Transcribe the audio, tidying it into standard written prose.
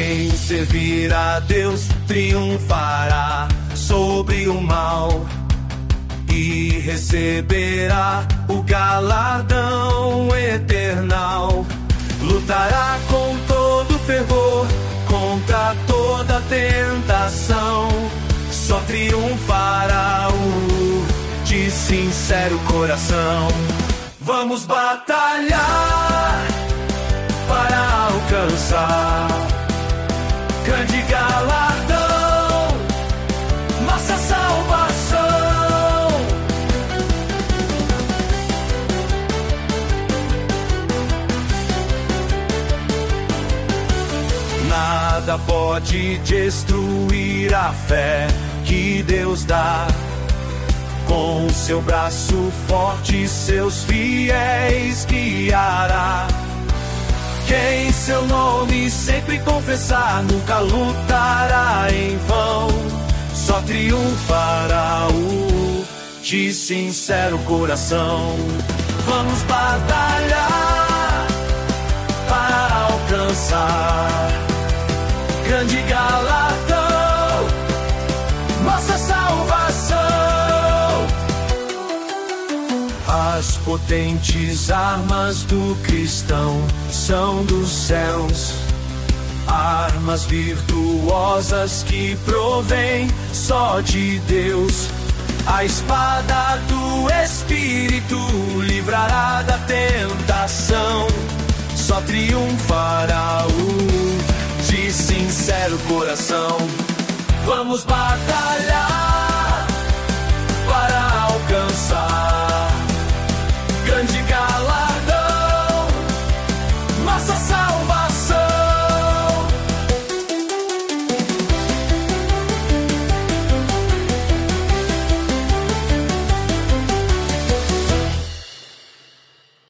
Quem servir a Deus triunfará sobre o mal e receberá o galardão eternal. Lutará com todo fervor contra toda tentação. Só triunfará o de sincero coração. Vamos batalhar para alcançar grande galardão, nossa salvação. Nada pode destruir a fé que Deus dá. Com seu braço forte seus fiéis guiará. Quem seu nome sempre confessar nunca lutará em vão. Só triunfará o de sincero coração. Vamos batalhar para alcançar grande galardão, nossa salvação. As potentes armas do cristão são dos céus, armas virtuosas que provém só de Deus. A espada do Espírito livrará da tentação. Só triunfará o de sincero coração. Vamos batalhar